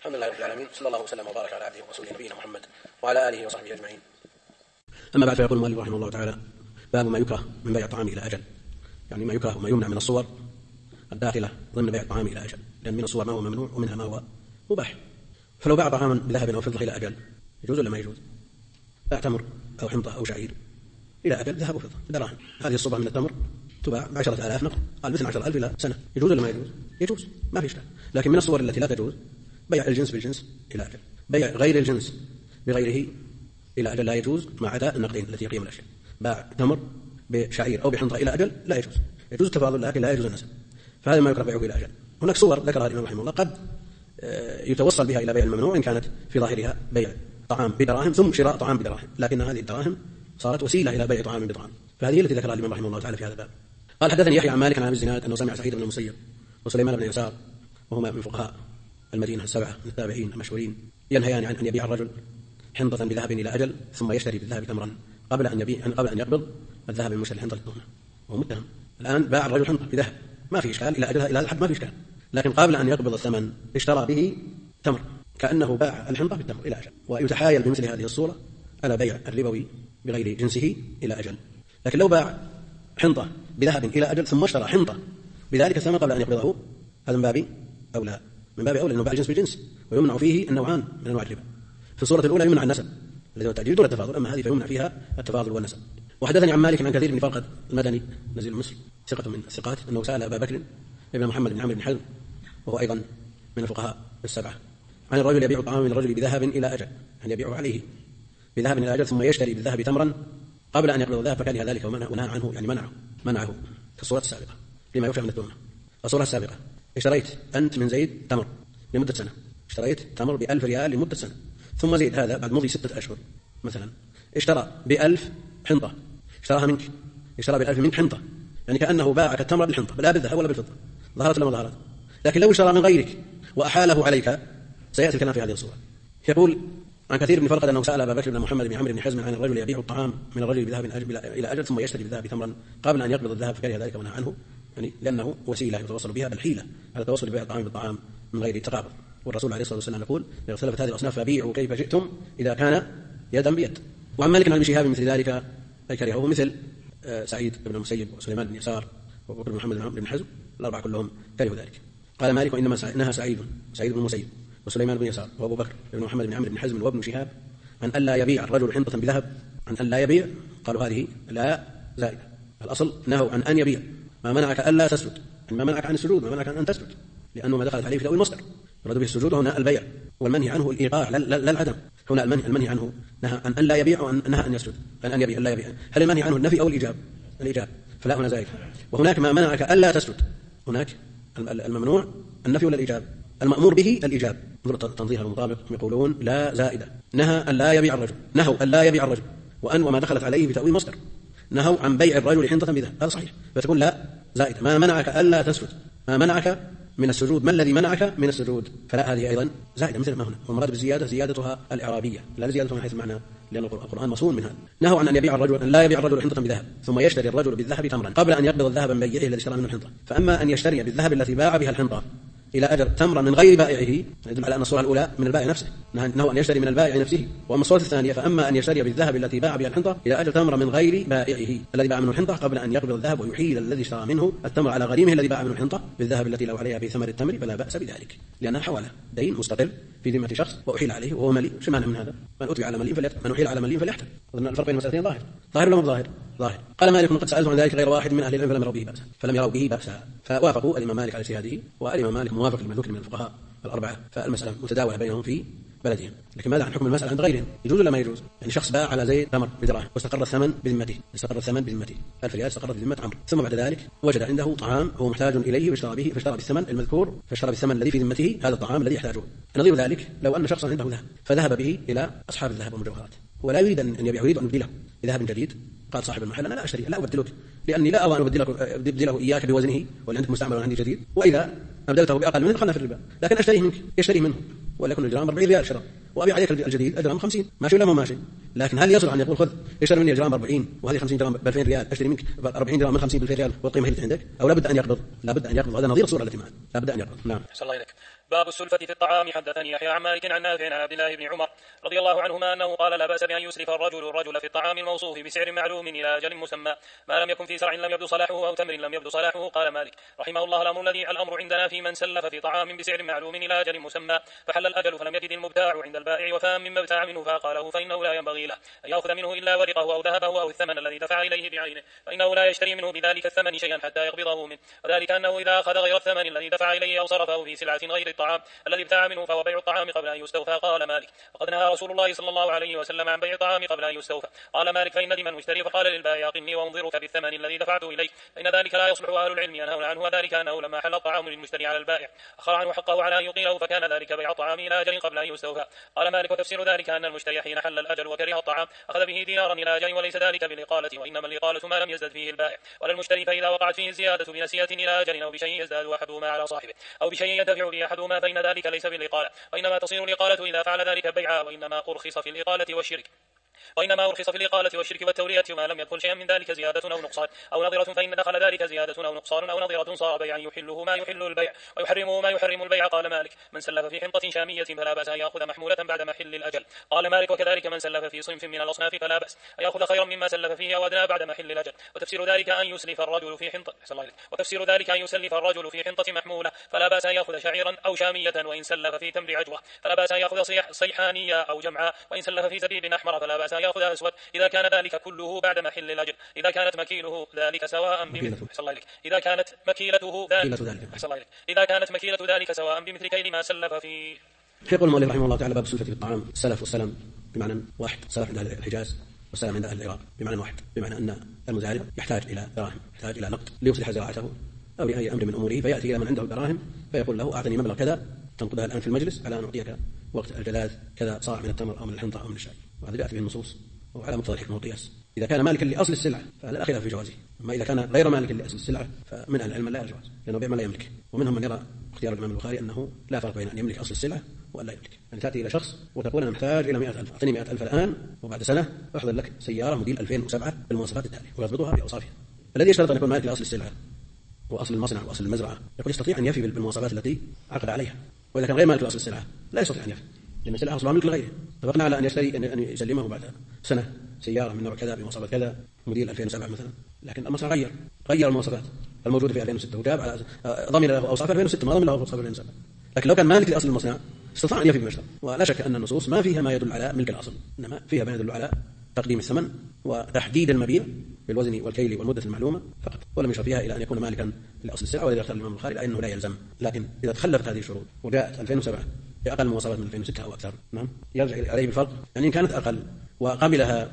الحمد لله رب العالمين، صلى الله وسلم وبارك على عبده ورسوله نبينا محمد وعلى آله وصحبه أجمعين. أما بعد، فيقول المؤلف رحمه الله تعالى: باب ما يكره من بيع الطعام إلى أجل، يعني ما يكره وما يمنع من الصور الداخلة ضمن بيع الطعام إلى أجل، لأن من الصور ما هو ممنوع ومنها ما هو مباح. فلو باع طعاما بذهب أو فضة إلى أجل يجوز ولا ما يجوز؟ باع تمر أو حنطة أو شعير إلى أجل ذهب وفضة بدراهم، هذه الصبة من التمر تباع ب10,000 نقد، قال مثل 10,000 إلى سنة، يجوز ولا ما يجوز؟ يجوز، ما في إشكال. لكن من الصور التي لا تجوز بيع الجنس بالجنس إلى أجل، بيع غير الجنس بغيره إلى أجل لا يجوز، ما عدا النقدين التي يقيم الأشياء. باع تمر بشعير أو بحنطة إلى أجل لا يجوز، يجوز التفاضل لكن لا يجوز النسب، فهذا ما يكره بيعه إلى أجل. هناك صور ذكرها الإمام رحمه الله قد يتوصل بها إلى بيع الممنوع إن كانت في ظاهرها بيع طعام بدراهم ثم شراء طعام بدراهم، لكن هذه الدراهم صارت وسيلة إلى بيع طعام بدراهم، فهذه التي ذكرها الإمام رحمه الله تعالى في هذا الباب. قال: حدثني يحيى عن مالك عن أبي الزناد أنه سمع سعيد بن المسيب وسليمان بن يسار وهما من فقهاء المدينة السبعة من التابعين المشهورين ينهيان عن أن يبيع الرجل حنطة بذهب إلى أجل ثم يشتري بالذهب تمرا قبل أن يقبض الذهب المشتري الحنطة للتهمة، وهو متهم. الآن باع الرجل حنطة بذهب ما في إشكال إلى أجلها إلى هذا الحد ما في إشكال، لكن قبل أن يقبض الثمن اشترى به تمر كأنه باع الحنطة بالتمر إلى أجل، ويتحايل بمثل هذه الصورة على بيع الربوي بغير جنسه إلى أجل. لكن لو باع حنطة بذهب إلى أجل ثم اشترى حنطة بذلك الثمن قبل أن يقبضه، هذا من باب أولى، من باب أولى، لأنه باع الجنس بالجنس، ويمنع فيه النوعان من أنواع الربا. في الصورة الأولى يمنع النسب الذي هو التأجيل دون التفاضل، أما هذه فيمنع فيها التفاضل والنسب. وحدثني عن مالك عن كثير بن فرقد المدني نزيل مصر ثقة من الثقات أنه سأل أبا بكر ابن محمد بن عمرو بن حزم وهو أيضا من الفقهاء السبعة عن الرجل يبيع طعاما من الرجل بذهب إلى أجل، أن يبيعه عليه بذهب إلى أجل ثم يشتري بالذهب تمرا قبل أن يقبض الذهب، فكره ذلك ونهى عنه، يعني منعه في الصورة السابقة لما يخشى من التهمة. الصورة السابقة: اشتريت أنت من زيد تمر لمدة سنة، اشتريت تمر ب1000 ريال لمدة سنة، ثم زيد هذا بعد مضي 6 أشهر مثلا اشترى ب1000 حنطة، اشتراها منك، اشترى ب1000 منك حنطة، يعني كأنه باعك التمر بالحنطة لا بالذهب ولا بالفضة، ظهرت ولا ما ظهرت. لكن لو اشترى من غيرك وأحاله عليك سيأتي الكلام في هذه الصورة. يقول عن كثير بن فرقد أنه سأل أبا بكر بن محمد بن عمرو بن حزم عن الرجل يبيع الطعام من الرجل بذهب إلى أجل ثم يشتري بالذهب تمرا قبل أن يقبض الذهب، فكره ذلك ونهى عنه، يعني لأنه وسيلة يتوصل بها بالحيلة على التوصل ببيع الطعام بالطعام من غير تقابض. والرسول عليه الصلاة والسلام يقول: إذا اختلفت هذه الأصناف فبيعوا كيف شئتم إذا كان يدا بيد. وعن مالك عن ابن شهاب مثل ذلك أي كرهه، مثل سعيد بن المسيب وسليمان بن يسار وبكر بن محمد بن حزم، الأربعة كلهم كرهوا ذلك. قال مالك: وإنما نهى سعيد بن المسيب وسليمان بن يسار وأبو بكر بن محمد بن عمرو بن حزم وابن شهاب عن ألا يبيع الرجل حنطة بذهب، عن ألا يبيع، قالوا هذه لا زائدة، الأصل نهوا عن أن يبيع، ما منعك ألا تسجد، يعني ما منعك عن السجود، ما منعك عن أن تسجد، لأنه ما دخلت عليه في تأويل المصدر، يراد به السجود هنا البيع، والمنهي عنه الإيقاع لا العدم. هنا المنهي عنه نهى عن أن لا يبيع وأن نهى أن يسجد، أن يبيع لا يبيع. هل المنهي عنه النفي أو الإيجاب؟ فلا هنا زائد. وهناك ما منعك ألا تسجد، هناك الممنوع النفي ولا الإيجاب، المأمور به الإيجاب. انظر تنظيرها المطابق يقولون لا زائدة، نهى أن لا يبيع الرجل، نهوا أن لا يبيع الرجل، وما دخلت عليه بتأويل مصدر، نهوا عن بيع الرجل حنطة بذهب، هذا صحيح، فتكون لا زائدة. ما منعك ألا تسجد، ما منعك من السجود، ما الذي منعك من السجود، فلا هذه أيضا زائدة مثل ما هنا. والمراد بالزيادة زيادتها الإعرابية لا زيادتها من حيث المعنى، لأن القرآن مصون من هذا. نهوا عن أن يبيع الرجل، أن لا يبيع الرجل حنطة بذهب ثم يشتري الرجل بالذهب تمرا قبل أن يقبض الذهب من بيعه الذي اشترى منه الحنطة. فأما أن يشتري بالذهب التي باع بها الحنطة إلى أجل تمرا من غير بائعه، يدل على أن الصورة الأولى من البائع نفسه، نهوا أن يشتري من البائع نفسه. وأما الصورة الثانية فأما أن يشتري بالذهب التي باع بها الحنطة إلى أجل تمرا من غير بائعه الذي باع منه الحنطة قبل أن يقبض الذهب، ويحيل الذي اشترى منه التمر على غريمه الذي باع منه الحنطة بالذهب التي له عليها بثمر التمر، فلا بأس بذلك، لأنها حوالة دين مستقل في ذمة شخص وأحيل عليه وهو مليء. شو معنى من هذا؟ من أتبع على مليء فليحتل، من أحيل على مليء فليحتل. أظن الفرق بين المسألتين ظاهر ولا مو ظاهر؟ قال مالك: قد سألت عن ذلك غير واحد من أهل العلم فلم يروا به بأسا، فوافقوا الإمام مالك على اجتهاده، والإمام مالك موافق لمن ذكر من الفقهاء الأربعة، فالمسألة متداولة بينهم في بلدهم. لكن ماذا عن حكم المسألة عند غيرهم؟ يجوز ولا ما يجوز؟ يعني شخص باع على زيد تمر بدراهم واستقر الثمن بذمته، 1000 ريال استقرت بذمة عمرو، ثم بعد ذلك وجد عنده طعام هو محتاج إليه فاشترى بالثمن المذكور، فاشترى بالثمن الذي في ذمته هذا الطعام الذي يحتاجه. نظير ذلك لو أن شخصا عنده ذهب فذهب به إلى أصحاب الذهب والمجوهرات ولا يريد أن يبيعه، يريد أن يبدله بذهب جديد، قال صاحب المحل: أنا لا أشتري، لا أبدلك، لأني لا أرى أن أبدله إياك بوزنه، ولا عندك مستعمل ولا عندي جديد، وإذا أبدلته بأقل منه دخلنا في الربا، لكن أشتريه منك، يشتري منه وليكن الجرام 40 ريال شراء، وأبيع عليك الجديد الجرام 50، ماشي ولا ما ماشي؟ لكن هل يصلح أن يقول خذ اشتري مني الجرام ب40 وهذه 50 جرام ب2000 ريال، اشتري منك 40 جرام من 50 ب2000 ريال والقيمة هي عندك؟ أو لابد أن يقبض؟ لابد أن يقبض. هذا نظير الصورة التي معنا، لابد أن يقبض. نعم. أحسن الله إليك. باب السلفة في الطعام. حدثني يحيى عن مالك عن نافع عن عبد الله بن عمر رضي الله عنهما أنه قال لا بأس بأن يسلف الرجل في الطعام الموصوف بسعر معلوم إلى أجل مسمى ما لم يكن في زرع لم يبدو صلاحه أو تمر لم يبدو صلاحه. قال مالك رحمه الله الأمر عندنا في من سلف في طعام بسعر معلوم إلى أجل مسمى فحل الأجل فلم يجد المبتاع عند البائع وفاء مما ابتاع منه فقاله فإنه لا ينبغي له أن يأخذ منه إلا ورقه أو ذهبه أو الثمن الذي دفع إليه بعينه، فإنه لا يشتري منه بذلك الثمن شيئا حتى يقبضه منه، وذلك أنه إذا أخذ غير الثمن الذي دفع إليه أو صرفه في سلعة غير الطعام الذي ابتاع منه فهو بيع الطعام قبل أن يستوفى. قال مالك وقد نهى رسول الله صلى الله عليه وسلم عن بيع الطعام قبل أن يستوفى. قال مالك فإن ندم المشتري فقال للبائع أقني وانظرك بالثمن الذي دفعته إليك، فإن ذلك لا يصلح أهل العلم ينهون عنه، وذلك أنه لما حل الطعام للمشتري على البائع أخر عنه حقه على أن يقيله فكان ذلك بيع الطعام إلى أجل قبل أن يستوفى. قال مالك وتفسير ذلك أن المشتري حين حل الأجل وكره الطعام أخذ به دينارا إلى أجل وليس ذلك بالإقالة، وإنما الإقالة ما لم يزدد فيه البائع ولا المشتري، فإذا وقعت فيه الزيادة بنسيئة إلى أجل أو بشيء يزداد أحدهما على صاحبه أو بشيء ينتفع به أحدهما فإن ذلك ليس بالإقالة، وإنما تصير الإقالة إذا فعل ذلك بيعا، وإنما أرخص في الإقالة والشرك والتورية ما لم يدخل شيئا من ذلك زيادة أو نقصان أو نظرة، فإن دخل ذلك زيادة أو نقصان أو نظرة صار بيعا يحله ما يحل البيع ويحرمه ما يحرم البيع. قال مالك من سلف في حنطة شامية فلا بأس أن يأخذ محمولة بعد محل الأجل. قال مالك وكذلك من سلف في صنف من الأصناف فلا بأس أن يأخذ خيرا مما سلف فيه أو أدنى بعد محل الأجل. وتفسير ذلك أن يسلف الرجل في حنطة محمولة فلا بأس أن يأخذ شعيرا أو شامية، وإن سلف في تمر عجوة فلا بأس أن يأخذ صيحانية أو جمعاء، وإن سلف في زبيب أحمر فلا بأس أن يأخذ أسود إذا كان ذلك كله بعد محل الأجل، إذا كانت مكيلته ذلك سواء بمثل كيل ما سلف فيه. يقول المؤلف رحمه الله تعالى باب السلفة في الطعام. السلف والسلم بمعنى واحد، السلف عند أهل الحجاز والسلم عند أهل العراق بمعنى واحد، بمعنى أن المزارع يحتاج إلى دراهم، يحتاج إلى نقد ليصلح زراعته أو لأي أمر من أموره، فيأتي إلى من عنده دراهم فيقول له أعطني مبلغ كذا تنقدها الآن في المجلس على أن أعطيك وقت الجلاذ كذا صاع من التمر أو من الحنطة أو من الشاي، وهذا جاءت به النصوص وعلى مقتضى الحكمة والقياس. إذا كان مالكا لأصل السلعة فهذا لا خلاف في جوازه، أما إذا كان غير مالك لأصل السلعة فمن أهل العلم لا يجوز لأنه بيع ما لا يملك، ومنهم من يرى اختيار الإمام البخاري أنه لا فرق بين أن يملك أصل السلعة وأن لا يملك. يعني تأتي إلى شخص وتقول أنا محتاج إلى 100,000، أعطني 100,000 الآن وبعد سنة أحضر لك سيارة موديل 2007 بالمواصفات التالية ويضبطها بأوصافها. الذي يشترط أن يكون مالك لأصل السلعة وأصل المصنع وأصل المزرعة يقول يستطيع أن يفي بالمواصفات التي عقد عليها، وإذا كان غير مالك لأصل السلعة لا يستطيع أن يفي لأن السلعة أصلها ملك لغيره. اتفقنا على أن يسلمه بعد سنة سيارة من نوع كذا بمواصفات كذا موديل 2007 مثلا، لكن المصنع غير المواصفات الموجودة في 2006 وجاب على ضمن له أوصاف 2006 ما ضمن له أوصاف 2007. لكن لو كان مالك لأصل المصنع استطاع أن يفي بمشترى. ولا شك أن النصوص ما فيها ما يدل على ملك الأصل، إنما فيها ما يدل على تقديم الثمن وتحديد المبيع بالوزن والكيل والمدة المعلومة فقط، ولم يشر فيها إلى أن يكون مالكا لأصل السلعة. ولذا اختار الإمام البخاري لأنه لا يلزم، لكن إذا تخلفت هذه الشروط وجاءت 2007 بأقل مواصفات من 2006 أو أكثر نعم يرجع عليه بالفرق، يعني إن كانت أقل وقبلها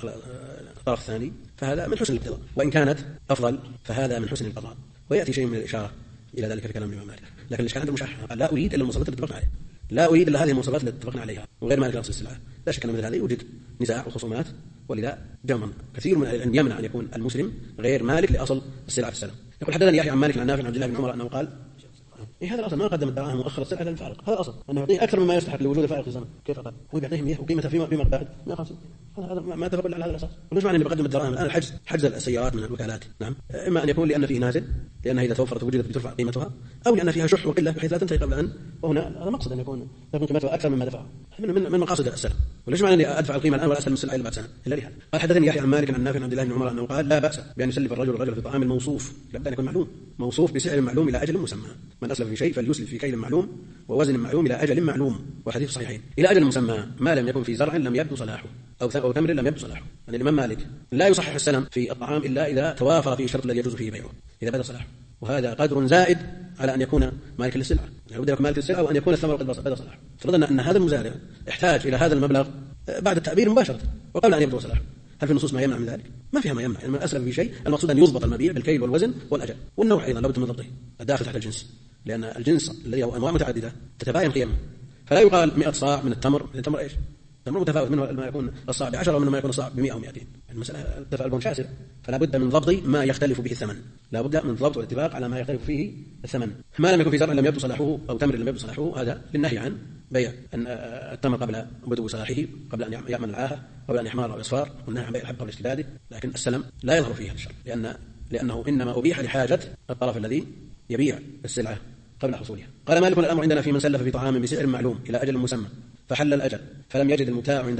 الطرف الثاني فهذا من حسن الاقتضاء، وإن كانت أفضل فهذا من حسن القضاء، ويأتي شيء من الإشارة إلى ذلك في كلام الإمام مالك. لكن الإشكال عند المشاح لا أريد إلا المواصفات التي اتفقنا عليها، لا أريد إلا هذه المواصفات التي اتفقنا عليها وغير مالك لأصل السلعة. لا شك أن مثل هذا يوجد نزاع وخصومات، ولذا جمع كثير من أن يمنع أن يكون المسلم غير مالك لأصل السلعة في السلم. يقول حدثني يحيى عن مالك عن نافع عن عبد الله بن عمر أنه قال هذا الأصل ما قدم الدراهم وأخر السلعة إلى الفارق، هذا الأصل أنه يعطيه أكثر مما يستحق لوجود الفارق في الزمن. كيف أقل هو بيعطيه 100 وقيمته في مقدار 150؟ هذا ما اتفق على هذا الأساس. وليش معنى أن بقدم الدراهم الآن حجز السيارات من الوكالات؟ نعم، إما أن يكون لأن فيه نازل لأنها إذا توفرت وجدت بترفع قيمتها، أو لأن فيها شح وقلة بحيث لا تنتهي قبل أن، وهنا هذا مقصد أن يكون قيمتها أكثر مما دفع من مقاصد السلم. وليش معنى أني أدفع القيمة الآن ولا أسلم السلعة إلا بعد سنة إلا لهذا. قال حدثني يحيى عن مالك عن نافع عن عبد الله بن عمر أنه قال لا بأس بأن يسلف الرجل في طعام الموصوف، لابد أن يكون معلوم موصوف بسعر معلوم إلى أجل مسمى. من أسلف في شيء فليسلف في كيل معلوم ووزن معلوم إلى أجل معلوم، والحديث صحيحين. إلى أجل مسمى ما لم يكن في زرع لم يبدو صلاحه أو تمر لم يبدو صلاحه. يعني الإمام مالك لا يصحح السلم في الطعام إلا إذا توافر فيه الشرط الذي يجوز فيه بيعه إذا بدا صلاحه، وهذا قدر زائد على أن يكون مالك للسلعة، يعني بد يكون مالك للسلعة وأن يكون الثمر قد بدا صلاحه. فرضنا أن هذا المزارع احتاج إلى هذا المبلغ بعد التعبير مباشرة وقبل أن يبدو صلاحه. هل في النصوص ما يمنع من ذلك؟ ما فيها ما يمنع. يعني من أسلم في شيء المقصود أن يضبط المبيع بالكيل والوزن والأجل والنوع أيضا لابد من ضبطه الداخل تحت الجنس، لأن الجنس الذي هو أنواع متعددة تتباين قيمه، فلا يقال 100 صاع من التمر. التمر إيش؟ التمر متفاوت، منه ما يكون الصاع ب10 ومنه ما يكون الصاع ب100 أو 200. المسألة تفاعل شاسع، فلا بد من ضبط ما يختلف به الثمن، لا بد من ضبط والاتفاق على ما يختلف فيه الثمن. ما لم يكن في زرع لم يبدو صلاحه أو تمر لم يبدو صلاحه هذا للنهي عن بيع التمر قبل بدو صلاحه، قبل أن يعمل العاهة، قبل أن يحمر أو يصفار، والنهي عن بيع الحب قبل اشتداده. لكن السلم لا يظهر فيه هذا الشرط، لأنه إنما أبيح لحاجة الطرف الذي يبيع السلعة قبل حصولها. قال مالك: الأمر عندنا في من سلف في طعام بسعر معلوم إلى أجل مسمى فحل الأجل فلم يجد المبتاع عند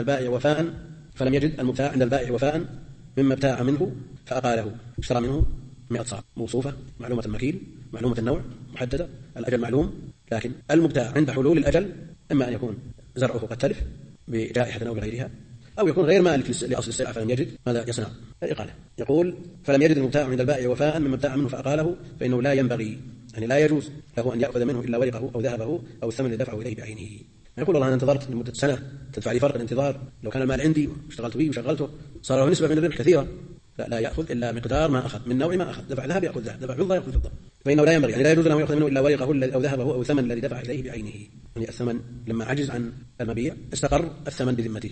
البائع وفاء مما ابتاع منه فأقاله، اشترى منه 100 صاع موصوفة معلومة المكيل معلومة النوع محددة، الأجل معلوم، لكن المبتاع عند حلول الأجل إما أن يكون زرعه قد تلف بجائحة أو بغيرها، أو يكون غير مالك لأصل السلعة فلم يجد ماذا يصنع؟ الإقالة. يقول: فلم يجد المبتاع عند البائع وفاء مما ابتاع منه فأقاله، فإنه لا ينبغي، يعني لا يجوز له أن يأخذ منه إلا ورقه أو ذهبه أو الثمن اللي دفعه إليه بعينه. يقول: والله أنا انتظرت لمدة سنة تدفع لي فرق الانتظار، لو كان المال عندي واشتغلت به وشغلته صار له نسبة من الربح كثيرة. لا يأخذ إلا مقدار ما أخذ، من نوع ما أخذ، دفع ذهب يأخذ ذهب، دفع فضة يأخذ فضة، فإنه لا ينبغي، يعني لا يجوز له يأخذ منه إلا ورقه أو ذهبه أو الثمن الذي دفع إليه بعينه. يعني الثمن لما عجز عن المبيع استقر الثمن بذمته،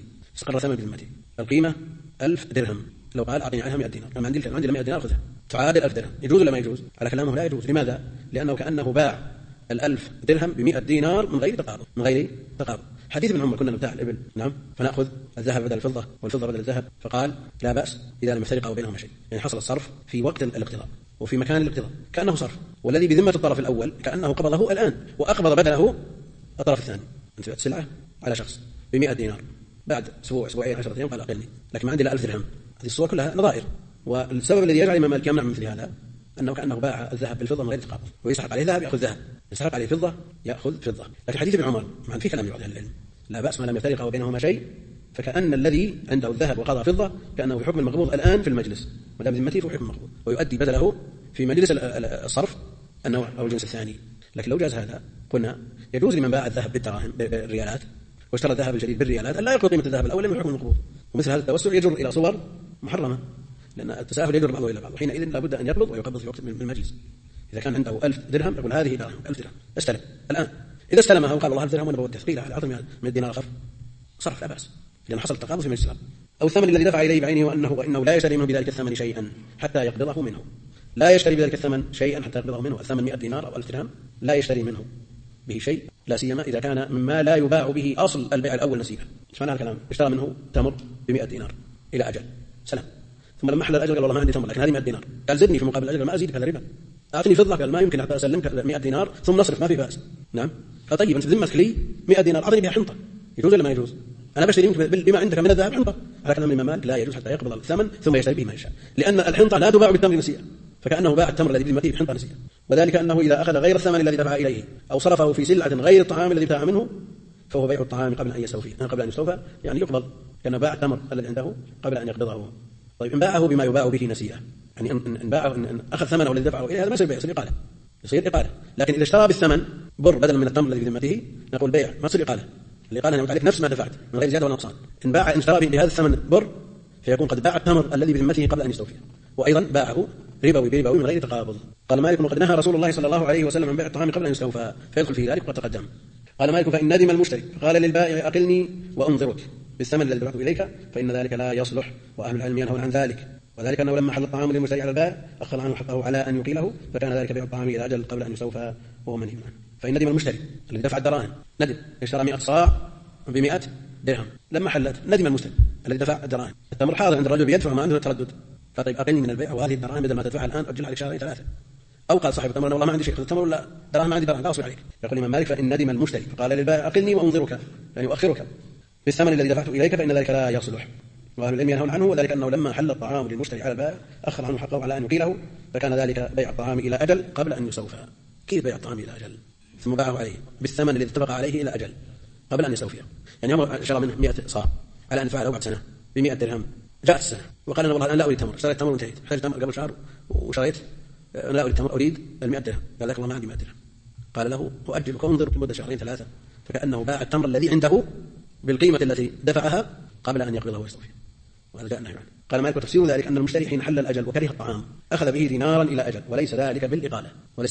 القيمة 1000 درهم، لو قال أعطيني عنها 100 دينار، أنا عندي 100 دينار أخذها، تعادل 1000 درهم، يجوز ولا ما يجوز؟ على كلامه لا يجوز. لماذا؟ لأنه كأنه باع 1000 درهم ب100 دينار من غير تقابض. حديث ابن عمر: كنا نبتاع الإبل، نعم، فنأخذ الذهب بدل الفضة والفضة بدل الذهب، فقال: لا بأس إذا لم يفترق بينهما شيء. يعني حصل الصرف في وقت الاقتضاء وفي مكان الاقتضاء كأنه صرف، والذي بذمة الطرف الأول كأنه قبضه الآن وأقبض بدله الطرف الثاني. أنت بعت سلعة على شخص ب100 دينار، بعد أسبوع أسبوعين 10 أيام قال أقلني، لكن ما عندي إلا 1000 درهم. هذه الصور كلها نظائر، والسبب الذي يجعل الإمام مالك يمنع من مثل هذا أنه كأنه باع الذهب بالفضة من غير تقابض، ويسحق عليه ذهب يأخذ ذهب، يسحق عليه فضة يأخذ فضة. لكن حديث ابن عمر مع في كلام يعطي أهل العلم: لا بأس ما لم يفترق بينهما شيء، فكأن الذي عنده الذهب وقضى فضة كأنه في حكم المقبوض الآن في المجلس، ما دام ذمته في حكم المقبوض، ويؤدي بدله في مجلس الصرف النوع أو الجنس الثاني. لكن لو جاز هذا قلنا يجوز لمن باع الذهب بالدراهم بالريالات واشترى الذهب الجديد بالريالات أن لا يأخذ قيمة الذهب الأول لأنه حكم المقبوض. ومثل هذا التوسع يجر إلى صور محرمة، لأن التساهل يجر بعضه إلى بعض، وحينئذ لا بد أن يقبض ويقبض في وقت من المجلس. إذا كان عنده 1000 درهم يقول هذه دراهم 1000 درهم استلم الآن، إذا استلمها وقال والله 1000 درهم وأنا بودي ثقيلة أعطني من الدينار الآخر، صرف لا بأس، لأن حصل التقابض في مجلس الأمر. أو الثمن الذي دفع إليه بعينه وأنه لا يشتري منه بذلك الثمن شيئا حتى يقبضه منه، لا يشتري بذلك الثمن شيئا حتى يقبضه منه، الثمن 100 دينار أو 1000 درهم لا يشتري منه به شيء، لا سيما إذا كان مما لا يباع به أصل البيع الأول نسيئا. ايش معنى الكلام؟ اشترى منه تمر ب100 دينار إلى أجل سلام، ثم لما حل الأجل قال والله ما عندي تمر لكن هذه 100 دينار، قال زدني في مقابل الأجل ما أزيدك، هذا ربا. أعطني فضة، قال ما يمكن حتى أسلمك 100 دينار ثم نصرف ما في بأس. نعم، قال طيب أنت بذمتك لي 100 دينار أعطني بها حنطة، يجوز ولا ما يجوز؟ أنا بشتري منك بما عندك من الذهب حنطة. على كلام الإمام مالك لا يجوز حتى يقبض الثمن ثم يشتري به ما يشاء، لأن الحنطة لا تباع بالتمر نسيئا، فكأنه باع التمر الذي بذمته بحنطة نسيئا، وذلك أنه إذا أخذ غير الثمن الذي دفع إليه أو صرفه في سلعة غير الطعام الذي ابتاع منه فهو بيع الطعام قبل أن يستوفى، يعني يقبض، لأنه باع التمر الذي عنده قبل أن يقبضه. طيب إن باعه بما يباع به نسيئا، يعني إن أخذ ثمنه الذي دفعه إليه هذا ما يصير بيع، يصير إقالة. لكن إذا اشترى بالثمن بر بدلا من التمر الذي بذمته نقول بيع، ما تصير إقالة. الإقالة نقول عليك نفس ما دفعت من غير زيادة ولا نقصان. إن اشترى بهذا الثمن بر فيكون قد باع التمر الذي بذمته قبل أن يستوفيه، وأيضا باعه ربوي بربوي من غير تقابض. قال مالك: وقد نهى رسول الله صلى الله عليه وسلم عن بيع الطعام قبل أن يستوفى فيدخل فيه ذلك وقد تقدم. قال مالك: فإن ندم المشتري فقال للبائع أقلني وأنظرك بالثمن الذي دفعته إليك فإن ذلك لا يصلح، وأهل العلم ينهون عن ذلك، وذلك أنه لما حل الطعام للمشتري على البائع أخر عنه حقه على أن يقيله، فكان ذلك بيع الطعام إلى أجل قبل أن يستوفى وهو منهي عنه. فإن ندم المشتري الذي دفع الدراهم، ندم اشترى 100 صاع ب100 درهم، لما حلت ندم المشتري الذي دفع الدراهم، التمر حاضر عند الرجل بيدفع ما عنده تردد، فطيب أقلني من البيع وهذه الدراهم بدل ما تدفعها الآن أجلها عليك شهرين 3. أو قال صاحب التمر والله ما عندي شيء، خذ التمر ولا دراهم ما عندي دراهم لا أصبر عليك. يقول الإمام مالك: فإن ندم المشتري فقال للبائع أقلني وأنظرك، يعني أؤخرك بالثمن الذي دفعته إليك فإن ذلك لا يصلح، وأهل العلم ينهون عنه، وذلك أنه لما حل الطعام للمشتري على البائع أخر عنه حقه على أن يقيله، فكان ذلك بيع الطعام إلى أجل قبل أن يستوفى. كيف بيع الطعام إلى أجل؟ ثم باعه عليه بالثمن الذي اتفق عليه إلى أجل قبل أن يستوفيه. يعني هم شرى منه 100 صاع على أن يدفع له بعد سنة ب100 درهم، جاءت السنة وقال أنا والله أنا لا أريد تمر، اشتريت تمر وانتهيت، احتاج تمر قبل شهر وشريت، أنا لا أريد تمر، أريد 100 درهم. قال لك والله ما عندي 100 درهم. قال له أؤجلك وانظرك لمدة شهرين 3، فكأنه باع التمر الذي عنده بالقيمة التي دفعها قبل أن يقبضه ويستوفيه، وهذا جاء النهي عنه. قال مالك: وتفسير ذلك أن المشتري حين حل الأجل وكره الطعام أخذ به دينارا إلى أجل وليس ذلك بالإقالة.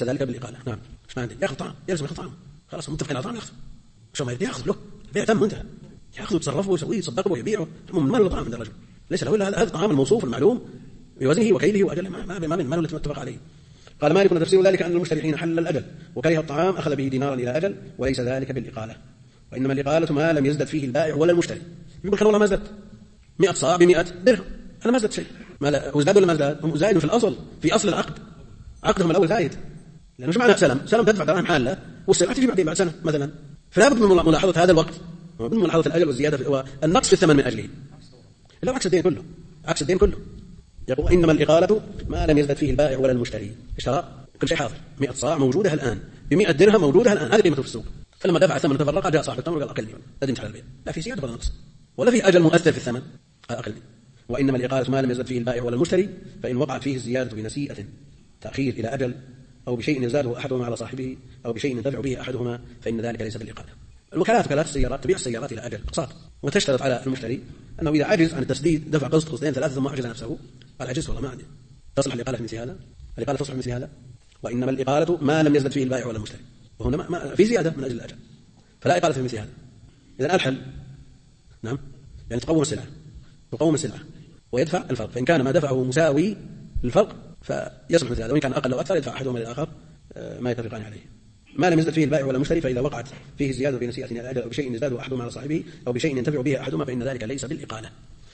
نعم، ايش ما عندي يأخذ طعام، يلزم يأخذ طعام، خلاص متفقين على طعام يأخذ، شو ما يريد يأخذ له، البيع تم وانتهى، يأخذ ويتصرفه ويسويه يصدقه ويبيعه، المهم ما له طعام عند الرجل، ليس له إلا هذا الطعام الموصوف المعلوم بوزنه وكيله وأجله، ما له الذي متفق عليه. قال مالك: وتفسير ذلك أن المشتري حين حل الأجل وكره الطعام أخذ به دينارا إلى أجل وليس ذلك بالإقالة. وإنما الإقالة ما لم يزدد فيه البائع ولا المشتري. يقول والله ما زدت 100 صاع ب100 درهم، أنا ما زدت شيء، ما وزاد ولا ما زاد؟ هم زايد في الأصل، في أصل العقد، عقدهم الأول زايد، لأنه مش معنى سلم تدفع دراهم حالة والسلعة تجي بعد سنة مثلا، فلا بد من ملاحظة هذا الوقت، ومن ملاحظة الأجل والزيادة والنقص في الثمن من أجله. لا عكس الدين كله، يقول إنما الإقالة ما لم يزدد فيه البائع ولا المشتري. اشترى كل شيء حاضر، 100 صاع موجودة الآن، ب100 درهم موجودة الآن، هذه قيمته في السوق، فلما دفع الثمن تفرق جاء صاحب التمر وقال أقلني، لا تمشي على البيع، لا في زيادة ولا نقص ولا في أجل مؤثر في الثمن، قال أقلني. وإنما الإقالة ما لم يزدد فيه البائع ولا المشتري، فإن وقعت فيه الزيادة بنسيئة تأخير إلى أجل أو بشيء يزاده أحدهما على صاحبه أو بشيء ينتفع به أحدهما، فإن ذلك ليس بالإقالة. الوكالات وكالات السيارات تبيع السيارات إلى أجل أقساط، وتشترط على المشتري أنه إذا عجز عن التسديد دفع قسط قسطين ثلاثة ثم عجز نفسه، قال عجزت والله ما عندي، تصلح الإقالة في مثل هذا؟ الإقالة تصلح في مثل هذا؟ وإنما الإقالة ما لم يزدد فيه البائع ولا المشتري، وهنا ما في زيادة من أجل الأجل، فلا إقالة في مثل هذا. إذن الحل نعم يعني تقوم السلعة ويدفع الفرق، فإن كان ما دفعه مساوي للفرق فيصلح مثل هذا، وإن كان أقل أو أكثر يدفع أحدهما للآخر ما يتفقان عليه. ما لم يزدد فيه البائع ولا المشتري، فإذا وقعت فيه الزيادة بنسيئة إلى الأجل أو بشيء يزداده أحدهما على صاحبه أو بشيء ينتفع به أحدهما، فإن ذلك ليس بالإقالة.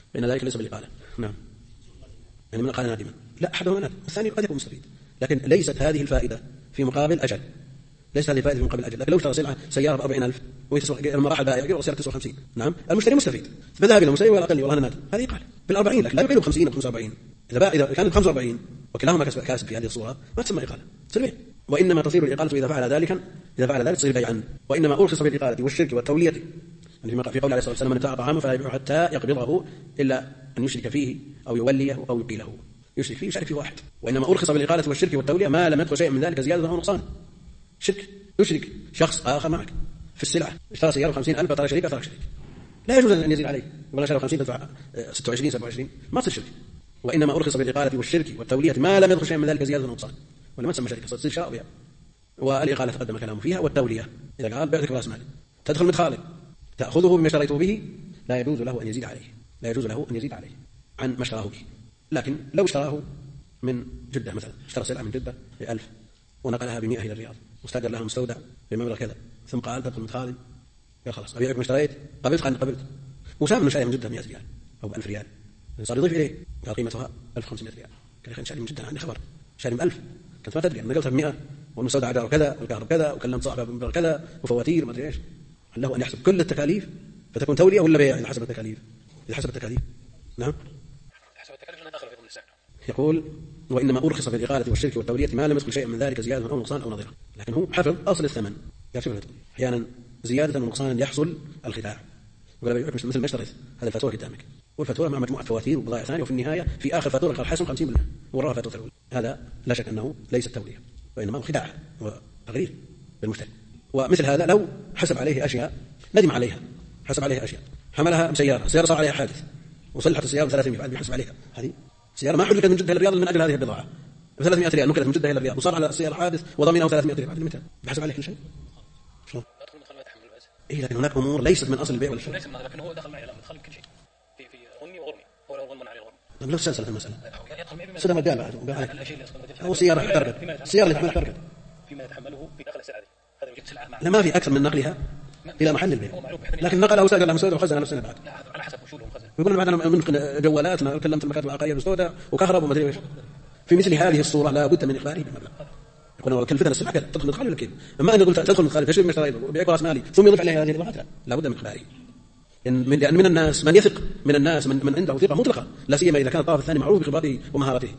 نعم يعني من قال نادما، لا أحدهما نادم، الثاني قد يكون مستفيد، لكن ليست هذه الفائدة في مقابل أجل، لكن لو اشترى سيارة ب40,000 ولما راح البائع يقول سيارة 59، نعم المشتري مستفيد، فذهب إلى المشتري ولا أقل والله أنا نادم، هذه إقالة ب40، لكن لا يقيل ب50 أو 45. إذا كانت 45 وكلاهما كاسب في هذه الصورة ما تسمى إقالة، تصير بيع. وإنما تصير الإقالة إذا فعل ذلك تصير بيعا. وإنما أرخص بالإقالة والشرك والتولية، يعني في قول عليه الصلاة والسلام: من ابتاع طعاما فلا يبيعه حتى يقبضه إلا أن يشرك فيه أو يوليه أو يقيله، يشرك فيه يشارك فيه واحد. وإنما أرخص بالإقالة والشرك والتولية ما لم يدخل شيء من ذلك زيادة أو نقصان. يشرك شخص آخر معك في السلعة، اشترى سيارة 50,000 وترك شريك، لا يجوز أن يزيد عليه، ولا شرى 50 تدفع 26 27، ما تصير شرك. وإنما أرخص بالإقالة والشرك والتولية ما لم يدخل شيء من ذلك زيادة أو نقصان، ولا ما تسمى شركة، تصير شراء وبيع. والإقالة تقدم كلامه فيها، والتولية إذا قال بعتك رأس مال تدخل مدخاله تأخذه بما اشتريته به، لا يجوز له أن يزيد عليه عن ما اشتراه به. لكن لو اشتراه من جدة مثلا، اشترى سلعة من جدة ب1000 ونقلها ب100 إلى الرياض واستأجر لها مستودع بمبلغ كذا، ثم قال تدخل مدخالي، قال خلاص أبيعك ما اشتريت، قبلت وسام من شاري من جدة 100 ريال أو ب1000 ريال، صار يضيف إليه قال قيمتها 1500 ريال، قال يا أخي شاري من جدة، عندي خبر شاري ب1000 كنت ما تدري، أنا نقلتها ب100 والمستودع أجاره كذا والكهرب كذا وكلمت صاحبه بمبلغ كذا وفواتير وما أدري إيش، له أن يحسب كل التكاليف فتكون تولية ولا بيع؟ إذا حسب التكاليف نعم حسب التكاليف داخل في ضمن السعر. يقول: وإنما أرخص بالإقالة والشرك والتولية ما لم يدخل شيء من ذلك زيادة أو نقصان أو نظيرة، لكن هو حفظ أصل الثمن. أحيانا زيادة ونقصان يحصل الخداع، ولا بيعك مثل ما اشتريت هذا الفاتورة قدامك، والفاتورة مع مجموعة فواتير وبضائع ثانية، وفي النهاية في آخر فاتورة قال حاسم 50% وراها فاتورة الأولى، هذا لا شك أنه ليس التولية، وإنما هو خداع وتغرير بالمشتري. ومثل هذا لو حسب عليه أشياء ندم عليها، حملها بسيارة صار عليها حادث وصلحت السيارة ب300 بعد بيحسب عليها، هذه سيارة ما حملت من جدة إلى الرياض من أجل هذه البضاعة، ب300 ريال نقلت من جدة إلى الرياض وصار على السيارة حادث وضمنه 300 ريال، بعد متى بيحسب عليه كل شيء؟ شلون؟ لكن هناك أمور ليست من أصل البيع ولا ليس من هذا، لكن هو دخل معي دخل كل شيء في غني وغرمي، هو غنم عليه الغرم. لو سلسلة المسألة سلم الجال بعد أو سيارة احترقت، السيارة اللي تحملها احترقت فيما يتحمله في داخل السلعة هذا يجيب سلعة معه، لا ما في أكثر من نقلها إلى محل البيع، لكن نقلها وسجل لها مستودع وخزنها نفسنا بعد على حسب وشولهم خزن. يقول بعد من جوالاتنا كلمت المكاتب العقارية مستودع وكهرب وما أدري إيش. في مثل هذه الصورة لا بد من إخباره بالمبلغ. يقول والله كلفتنا السلعة كذا تدخل مدخالي ولا كيف؟ أما أن قلت تدخل مدخالي تشتري مشتري وبيعك رأس مالي ثم يضيف عليها هذه الإضافات، لا بد من إخباره. لأن من الناس من يثق من الناس من عنده ثقة مطلقة، لا سيما إذا كان الطرف الثاني معروف بخبرته ومهارته.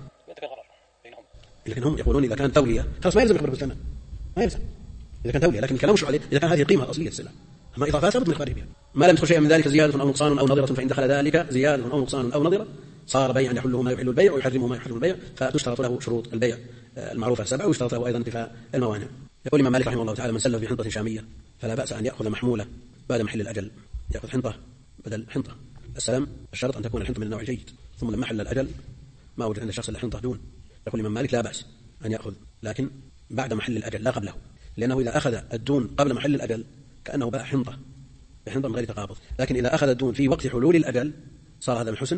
لكن هم يقولون إذا كان تولية خلاص ما يلزم يخبر بالثمن، ما يلزم إذا كان تولية، لكن الكلام شو عليه إذا كان هذه القيمة الأصلية السلعة، أما إضافات لابد من إخباره بها. ما لم يدخل شيء من ذلك زيادة أو نقصان أو نظرة، فإن دخل ذلك زيادة أو نقصان أو نظرة صار بيعا يحله ما يحل البيع ويحرمه ما يحرم البيع، فتشترط له شروط البيع المعروفة 7، ويشترط له أيضا انتفاء الموانع. يقول الإمام مالك رحمه الله تعالى: من سلف بحنطة شامية فلا بأس أن يأخذ محمولة بعد محل الأجل، يأخذ حنطة بدل حنطة. السلام الشرط أن تكون الحنطة من النوع الجيد، ثم لما حل الأجل ما وجد عند الشخص إلا حنطة دون، يقول الإمام مالك لا بأس أن يأخذ، لكن بعد محل الأجل لا قبله، لأنه إذا أخذ الدون قبل محل الأجل كأنه باع حنطة بحنطة من غير تقابض، لكن إذا أخذ الدون في وقت حلول الأجل صار هذا من حسن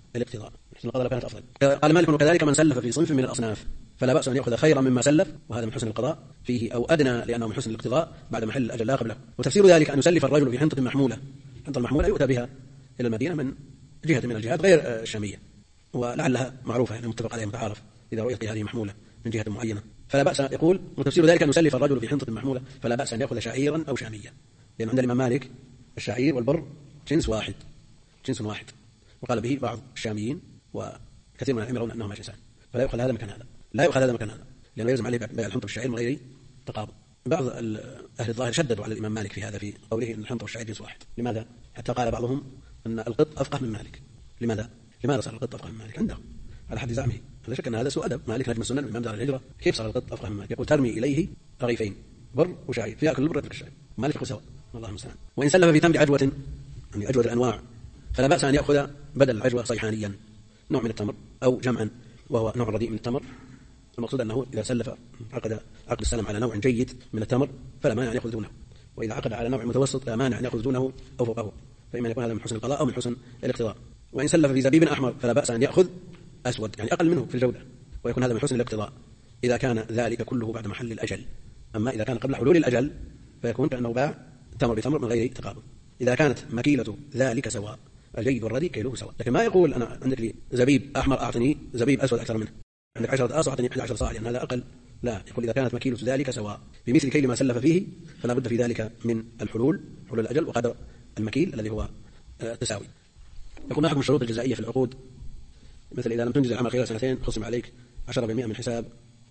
الاقتضاء، حسن القضاء لو كانت أفضل. قال مالك وكذلك من سلف في صنف من الأصناف فلا بأس أن يأخذ خيرا مما سلف، وهذا من حسن القضاء فيه، أو أدنى لأنه من حسن الاقتضاء بعد محل الأجل لا قبله. وتفسير ذلك أن يسلف الرجل في حنطة محمولة، حنطة محمولة يؤتى بها إلى المدينة من جهة من الجهات غير الشامية، ولعلها معروفة يعني متفق عليها متعارف إذا رؤيت هذه محمولة من جهة معينة فلا بأس. يقول وتفسير ذلك أن يسلف الرجل في حنطة محمولة فلا بأس أن يأخذ شعيرا أو شاميا، لأن عند الإمام مالك الشعير والبر جنس واحد، وقال به بعض الشاميين وكثير من الأئمة يرون أنهما جنسان، فلا يؤخذ هذا مكان هذا، لا يؤخذ هذا مكان هذا، لأنه يلزم عليه بيع الحنطة والشعير من غير تقابض. بعض أهل الظاهر شددوا على الإمام مالك في هذا في قوله أن الحنطة والشعير جنس واحد. لماذا؟ حتى قال بعضهم أن القط أفقه من مالك. لماذا صار القط أفقه من مالك عندهم على حد زعمه؟ لا شك أن هذا سوء أدب. مالك نجم السنن وإمام دار الهجرة، كيف صار القط أفقه من مالك؟ يقول ترمي إليه رغيفين بر وشعير فيأكل البر يترك الشعير، مالك يقول سواء، الله المستعان. وإن سلف في تمر عجوة، يعني عجوة الأنواع، فلا بأس أن يأخذ بدل العجوة صيحانيا نوع من التمر أو جمعا وهو نوع رديء من التمر. المقصود أنه إذا سلف عقد السلم على نوع جيد من التمر فلا مانع أن يأخذ دونه، وإذا عقد على نوع متوسط لا مانع أن يأخذ دونه أو فوقه، فإما يكون هذا من حسن القضاء أو من حسن الاقتضاء. وإن سلف في زبيب أحمر فلا بأس أن يأخذ أسود، يعني أقل منه في الجودة، ويكون هذا من حسن الاقتضاء إذا كان ذلك كله بعد محل الأجل. أما إذا كان قبل حلول الأجل فيكون كأنه باع تمر بتمر من غير تقابل. إذا كانت مكيلة ذلك سواء، الجيد والرديء كيلوه سواء، لكن ما يقول أنا عندك لي زبيب أحمر أعطني زبيب أسود أكثر منه، عندك 10 آصع أعطني 11 صاع، يعني هذا أقل. لا، يقول إذا كانت مكيلة ذلك سواء بمثل كيل ما سلف فيه فلا بد في ذلك من حلول الأجل وقدر المكيل الذي هو التساوي. يقول ما حكم الشروط الجزائية في العقود؟ مثل إذا لم تنجز العمل خلال 2 خصم عليك 10% من حساب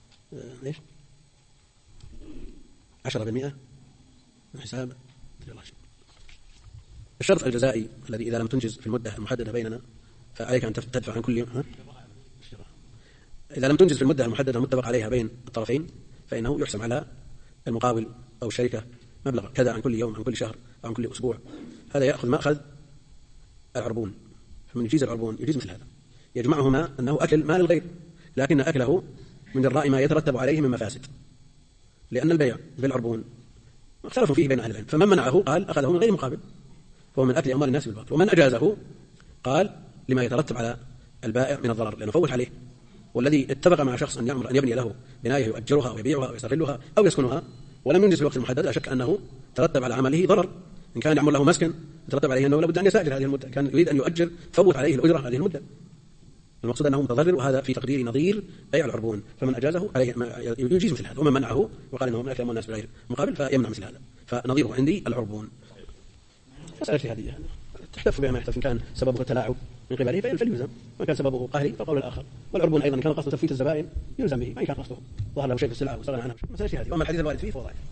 10% من حساب. الشرط الجزائي الذي إذا لم تنجز في المدة المحددة بيننا فعليك أن تدفع عن كل يوم. إذا لم تنجز في المدة المحددة المتفق عليها بين الطرفين فإنه يحسم على المقاول أو الشركة مبلغ كذا عن كل يوم، عن كل شهر، أو عن كل أسبوع. هذا يأخذ مأخذ العربون، فمن يجيز العربون يجيز مثل هذا، يجمعهما أنه أكل مال الغير، لكن أكله من جراء ما يترتب عليه من مفاسد، لأن البيع بالعربون اختلفوا فيه بين أهل العلم، فمن منعه قال أخذه من غير مقابل فهو من أكل أموال الناس بالباطل، ومن أجازه قال لما يترتب على البائع من الضرر لأنه فوت عليه. والذي اتفق مع شخص أن يأمر أن يبني له بناية يؤجرها ويبيعها ويستغلها أو يسكنها ولم ينجز في الوقت المحدد، لا شك أنه ترتب على عمله ضرر. إن كان يعمل له مسكن يترتب عليه أنه لابد أن يستأجر هذه المدة، كان يريد أن يؤجر فوت عليه الأجرة هذه المدة. المقصود أنه متضرر، وهذا في تقدير نظير بيع العربون، فمن أجازه عليه يجيز مثل هذا، ومن منعه وقال أنه من أكل أموال الناس بغير مقابل فيمنع مثل هذا، فنظيره عندي العربون. مسألة هذه تحتف بها ما يحتف، إن كان سببه التلاعب من قبله فليلزم، وإن كان سببه قهري فقول الآخر. والعربون أيضا كان قصده تفويت الزبائن يلزم به، ما كان قصده ظهر له شيء في السلعة واستغنى عنها. مسألة هذه، وأما الحديث الوارد فيه فهو ضعيف.